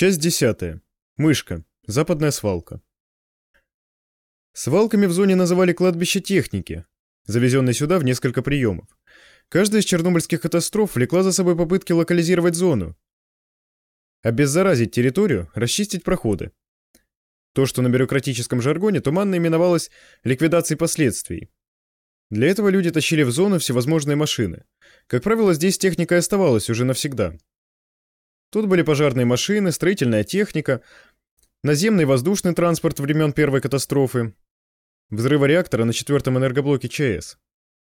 Часть 10. Мышка. Западная свалка. Свалками в зоне называли кладбище техники, завезенной сюда в несколько приемов. Каждая из чернобыльских катастроф влекла за собой попытки локализировать зону, обеззаразить территорию, расчистить проходы. То, что на бюрократическом жаргоне туманно именовалось ликвидацией последствий. Для этого люди тащили в зону всевозможные машины. Как правило, здесь техника и оставалась уже навсегда. Тут были пожарные машины, строительная техника, наземный и воздушный транспорт времен первой катастрофы, взрыва реактора на 4-м энергоблоке ЧАЭС.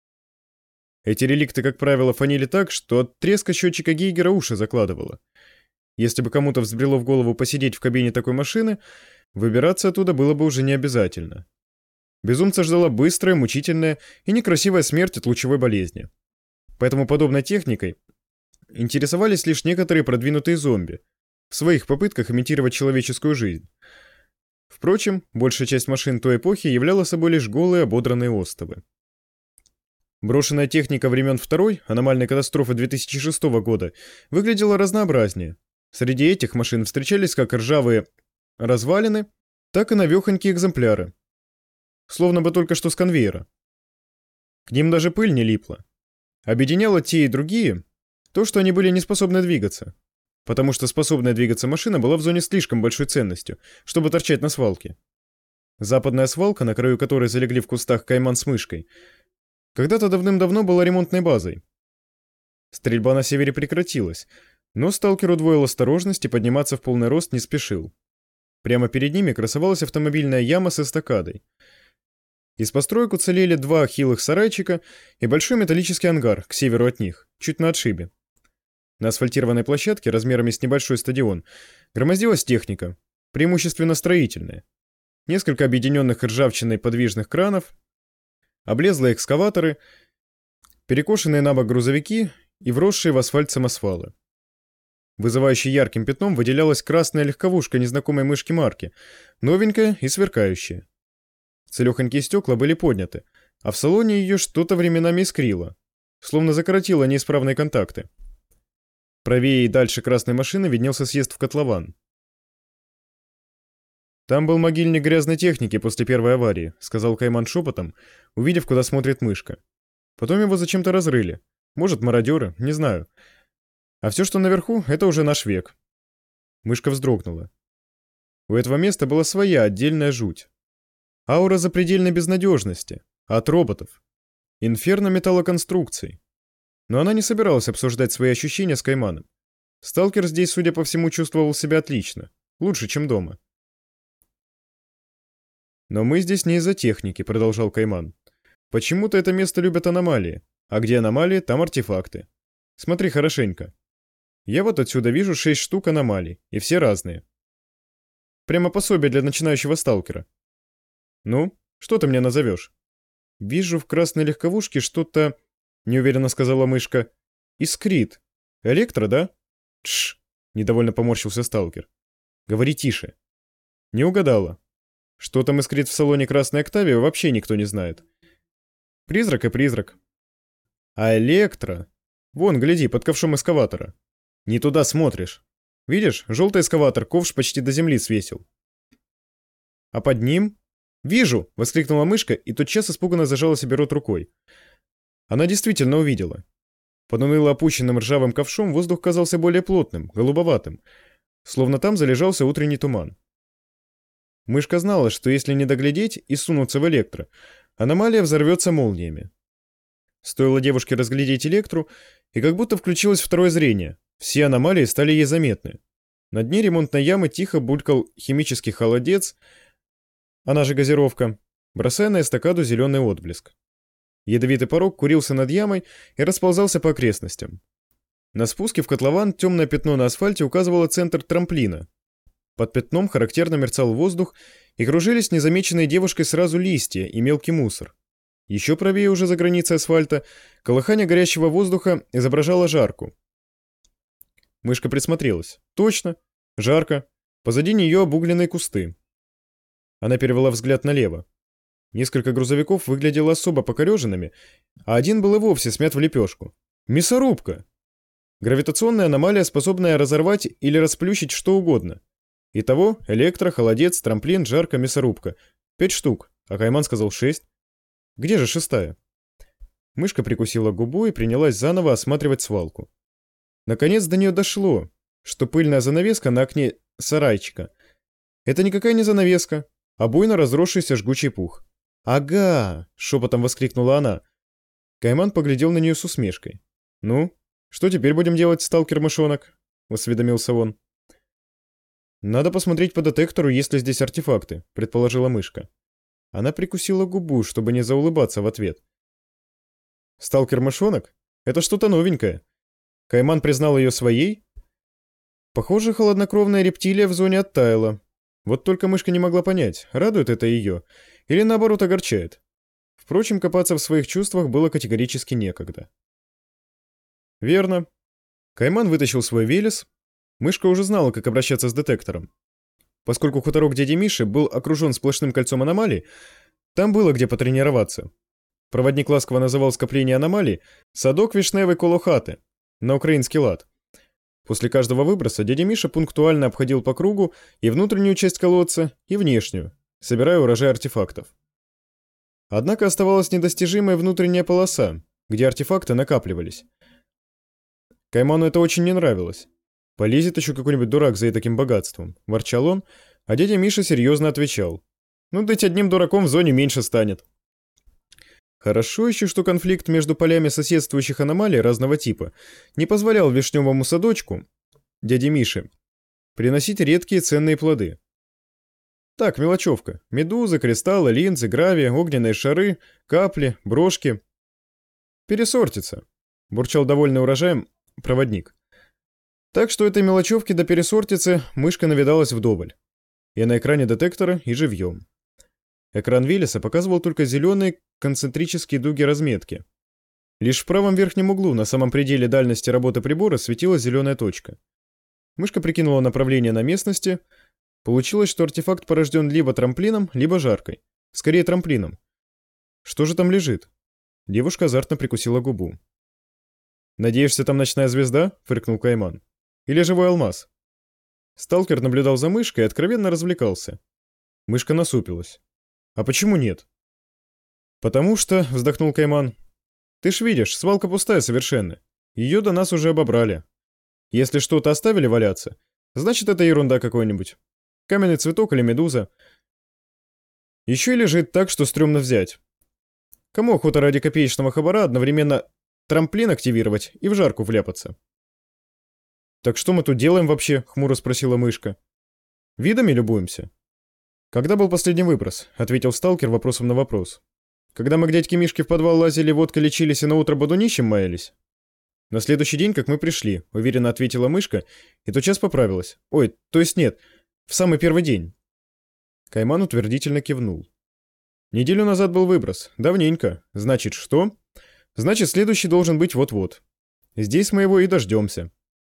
Эти реликты, как правило, фонили так, что от треска счетчика Гейгера уши закладывало. Если бы кому-то взбрело в голову посидеть в кабине такой машины, выбираться оттуда было бы уже не обязательно. Безумца ждала быстрая, мучительная и некрасивая смерть от лучевой болезни. Поэтому подобной техникой интересовались лишь некоторые продвинутые зомби, в своих попытках имитировать человеческую жизнь. Впрочем, большая часть машин той эпохи являла собой лишь голые ободранные остовы. Брошенная техника времен Второй, аномальной катастрофы 2006 года, выглядела разнообразнее. Среди этих машин встречались как ржавые развалины, так и навехонькие экземпляры, словно бы только что с конвейера. К ним даже пыль не липла. Объединяло те и другие то, что они были не способны двигаться, потому что способная двигаться машина была в зоне слишком большой ценностью, чтобы торчать на свалке. Западная свалка, на краю которой залегли в кустах Кайман с мышкой, когда-то давным-давно была ремонтной базой. Стрельба на севере прекратилась, но сталкер удвоил осторожность и подниматься в полный рост не спешил. Прямо перед ними красовалась автомобильная яма с эстакадой. Из построек уцелели 2 хилых сарайчика и большой металлический ангар к северу от них, чуть на отшибе. На асфальтированной площадке размерами с небольшой стадион громоздилась техника, преимущественно строительная. Несколько объединенных ржавчиной подвижных кранов, облезлые экскаваторы, перекошенные на бок грузовики и вросшие в асфальт самосвалы. Вызывающей ярким пятном выделялась красная легковушка незнакомой мышки марки, новенькая и сверкающая. Целехонькие стекла были подняты, а в салоне ее что-то временами искрило, словно закоротило неисправные контакты. Правее и дальше красной машины виднелся съезд в котлован. «Там был могильник грязной техники после первой аварии», — сказал Кайман шепотом, увидев, куда смотрит мышка. «Потом его зачем-то разрыли. Может, мародеры, не знаю. А все, что наверху, это уже наш век». Мышка вздрогнула. У этого места была своя отдельная жуть. Аура запредельной безнадежности. От роботов. Инферно металлоконструкций. Но она не собиралась обсуждать свои ощущения с Кайманом. Сталкер здесь, судя по всему, чувствовал себя отлично. Лучше, чем дома. «Но мы здесь не из-за техники», — продолжал Кайман. «Почему-то это место любят аномалии. А где аномалии, там артефакты. Смотри хорошенько. Я вот отсюда вижу 6 штук аномалий, и все разные. Прямо пособие для начинающего сталкера. Ну, что ты мне назовешь?» «Вижу в красной легковушке что-то...» — неуверенно сказала мышка. «Искрит. Электро, да?» «Тш!» — недовольно поморщился сталкер. «Говори тише». «Не угадала. Что там искрит в салоне красной Октавии, вообще никто не знает. Призрак и призрак. А электро... Вон, гляди, под ковшом эскаватора. Не туда смотришь. Видишь, желтый эскаватор ковш почти до земли свесил. А под ним... «Вижу!» — воскликнула мышка и тотчас испуганно зажала себе рот рукой. Она действительно увидела. Под уныло опущенным ржавым ковшом воздух казался более плотным, голубоватым, словно там залежался утренний туман. Мышка знала, что если не доглядеть и сунуться в электро, аномалия взорвется молниями. Стоило девушке разглядеть электру, и как будто включилось второе зрение. Все аномалии стали ей заметны. На дне ремонтной ямы тихо булькал химический холодец, она же газировка, бросая на эстакаду зеленый отблеск. Ядовитый порог курился над ямой и расползался по окрестностям. На спуске в котлован темное пятно на асфальте указывало центр трамплина. Под пятном характерно мерцал воздух, и кружились незамеченные девушкой сразу листья и мелкий мусор. Еще правее уже за границей асфальта колыхание горящего воздуха изображало жарку. Мышка присмотрелась. Точно, жарко. Позади нее обугленные кусты. Она перевела взгляд налево. Несколько грузовиков выглядело особо покореженными, а один был и вовсе смят в лепешку. Мясорубка! Гравитационная аномалия, способная разорвать или расплющить что угодно. Итого электро, холодец, трамплин, жарка, мясорубка. 5 штук, а Кайман сказал 6. Где же шестая? Мышка прикусила губу и принялась заново осматривать свалку. Наконец до нее дошло, что пыльная занавеска на окне сарайчика — это никакая не занавеска, а буйно разросшийся жгучий пух. «Ага!» — шепотом воскликнула она. Кайман поглядел на нее с усмешкой. «Ну, что теперь будем делать, сталкер-мышонок?» — осведомился он. «Надо посмотреть по детектору, есть ли здесь артефакты», — предположила мышка. Она прикусила губу, чтобы не заулыбаться в ответ. «Сталкер-мышонок? Это что-то новенькое. Кайман признал ее своей?» Похоже, холоднокровная рептилия в зоне оттаяла. Вот только мышка не могла понять, радует это ее или наоборот огорчает. Впрочем, копаться в своих чувствах было категорически некогда. Верно. Кайман вытащил свой Велес. Мышка уже знала, как обращаться с детектором. Поскольку хуторок дяди Миши был окружен сплошным кольцом аномалий, там было где потренироваться. Проводник ласково называл скопление аномалий «садок вишневой коло хаты» на украинский лад. После каждого выброса дядя Миша пунктуально обходил по кругу и внутреннюю часть колодца, и внешнюю, собирая урожай артефактов. Однако оставалась недостижимая внутренняя полоса, где артефакты накапливались. Кайману это очень не нравилось. «Полезет еще какой-нибудь дурак за таким богатством», — ворчал он, а дядя Миша серьезно отвечал. «Ну, дать одним дураком в зоне меньше станет». Хорошо еще, что конфликт между полями соседствующих аномалий разного типа не позволял вишневому садочку, дяде Мише, приносить редкие ценные плоды. Так, мелочевка. Медузы, кристаллы, линзы, гравий, огненные шары, капли, брошки. «Пересортится», — бурчал довольный урожаем проводник. Так что этой мелочевки до пересортицы мышка навидалась вдоволь. И на экране детектора, и живьем. Экран Велеса показывал только зеленые концентрические дуги разметки. Лишь в правом верхнем углу, на самом пределе дальности работы прибора, светилась зеленая точка. Мышка прикинула направление на местности. Получилось, что артефакт порожден либо трамплином, либо жаркой. Скорее трамплином. Что же там лежит? Девушка азартно прикусила губу. «Надеешься, там ночная звезда?» — фыркнул Кайман. «Или живой алмаз?» Сталкер наблюдал за мышкой и откровенно развлекался. Мышка насупилась. «А почему нет?» «Потому что», — вздохнул Кайман, — «ты ж видишь, свалка пустая совершенно. Ее до нас уже обобрали. Если что-то оставили валяться, значит, это ерунда какой-нибудь. Каменный цветок или медуза. Еще и лежит так, что стрёмно взять. Кому охота ради копеечного хабара одновременно трамплин активировать и в жарку вляпаться?» «Так что мы тут делаем вообще?» — хмуро спросила мышка. «Видами любуемся?» «Когда был последний выброс?» — ответил сталкер вопросом на вопрос. «Когда мы к дядьке Мишке в подвал лазили, водкой лечились и наутро бодунищем маялись?» «На следующий день, как мы пришли», — уверенно ответила мышка, и тотчас поправилась. «Ой, то есть нет, в самый первый день». Кайман утвердительно кивнул. «Неделю назад был выброс. Давненько. Значит, что?» «Значит, следующий должен быть вот-вот. Здесь мы его и дождемся.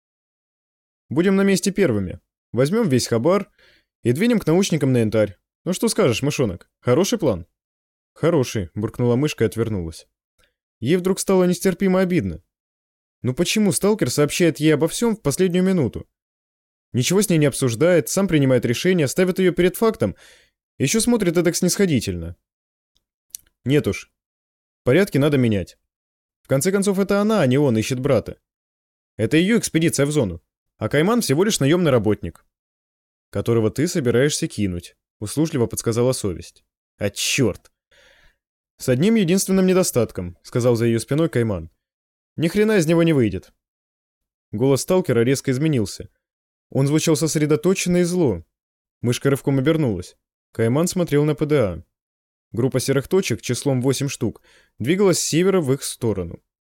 Будем на месте первыми. Возьмем весь хабар и двинем к научникам на янтарь. Ну что скажешь, мышонок? Хороший план?» «Хороший», — буркнула мышка и отвернулась. Ей вдруг стало нестерпимо обидно. Ну почему сталкер сообщает ей обо всем в последнюю минуту? Ничего с ней не обсуждает, сам принимает решение, ставит ее перед фактом, еще смотрит эдак снисходительно. Нет уж. Порядки надо менять. В конце концов, это она, а не он, ищет брата. Это ее экспедиция в зону. А Кайман всего лишь наемный работник, которого ты собираешься кинуть, услужливо подсказала совесть. А черт! С одним единственным недостатком, сказал за ее спиной Кайман. Ни хрена из него не выйдет. Голос сталкера резко изменился. Он звучал сосредоточенно и зло. Мышка рывком обернулась. Кайман смотрел на ПДА. Группа серых точек числом 8 штук двигалась с севера в их сторону.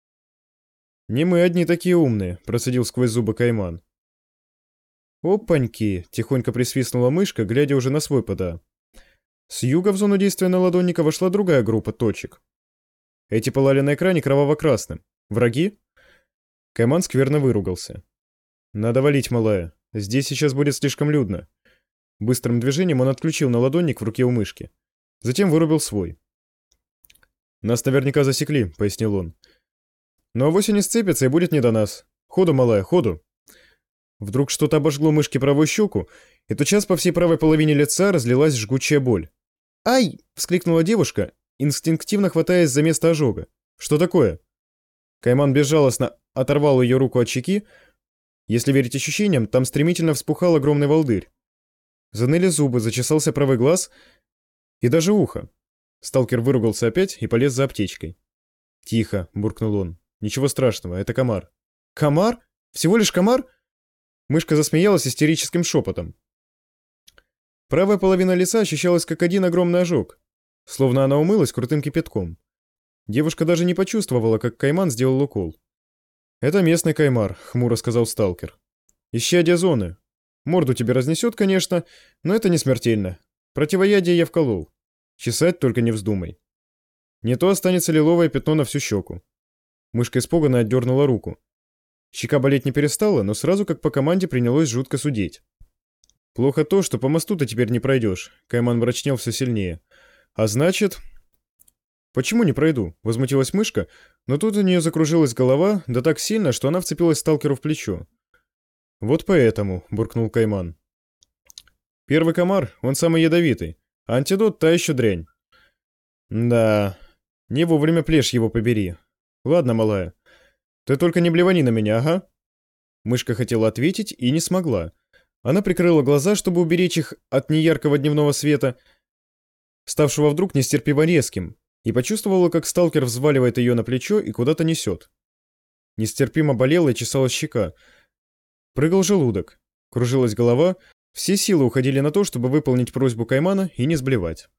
«Не мы одни такие умные», — процедил сквозь зубы Кайман. «Опаньки!» — тихонько присвистнула мышка, глядя уже на свой ПДА. С юга в зону действия наладонника вошла другая группа точек. Эти пылали на экране кроваво-красным. Враги? Кайман скверно выругался. «Надо валить, малая. Здесь сейчас будет слишком людно». Быстрым движением он отключил наладонник в руке у мышки. Затем вырубил свой. «Нас наверняка засекли», — пояснил он. «Но авось они сцепятся, и будет не до нас. Ходу, малая, ходу». Вдруг что-то обожгло мышке правую щеку, и тотчас по всей правой половине лица разлилась жгучая боль. «Ай!» — вскрикнула девушка, инстинктивно хватаясь за место ожога. «Что такое?» Кайман безжалостно оторвал ее руку от щеки. Если верить ощущениям, там стремительно вспухал огромный волдырь. Заныли зубы, зачесался правый глаз и даже ухо. Сталкер выругался опять и полез за аптечкой. «Тихо», — буркнул он. «Ничего страшного, это комар». «Комар? Всего лишь комар?» Мышка засмеялась истерическим шепотом. Правая половина лица ощущалась как один огромный ожог, словно она умылась крутым кипятком. Девушка даже не почувствовала, как кайман сделал укол. «Это местный каймар», — хмуро сказал сталкер. «Исчадие зоны. Морду тебе разнесет, конечно, но это не смертельно. Противоядие я вколол. Чесать только не вздумай. Не то останется лиловое пятно на всю щеку». Мышка испуганно отдернула руку. Щека болеть не перестала, но сразу как по команде принялось жутко судеть. «Плохо то, что по мосту ты теперь не пройдешь», — кайман мрачнел все сильнее. «А значит...» «Почему не пройду?» — возмутилась мышка, но тут у нее закружилась голова, да так сильно, что она вцепилась сталкеру в плечо. «Вот поэтому», — буркнул кайман. «Первый комар, он самый ядовитый, а антидот — та еще дрянь». «Да, не вовремя плешь его побери. Ладно, малая, ты только не блевани на меня, ага». Мышка хотела ответить и не смогла. Она прикрыла глаза, чтобы уберечь их от неяркого дневного света, ставшего вдруг нестерпимо резким, и почувствовала, как сталкер взваливает ее на плечо и куда-то несет. Нестерпимо болела и чесалась щека. Прыгал желудок, кружилась голова, все силы уходили на то, чтобы выполнить просьбу каймана и не сблевать.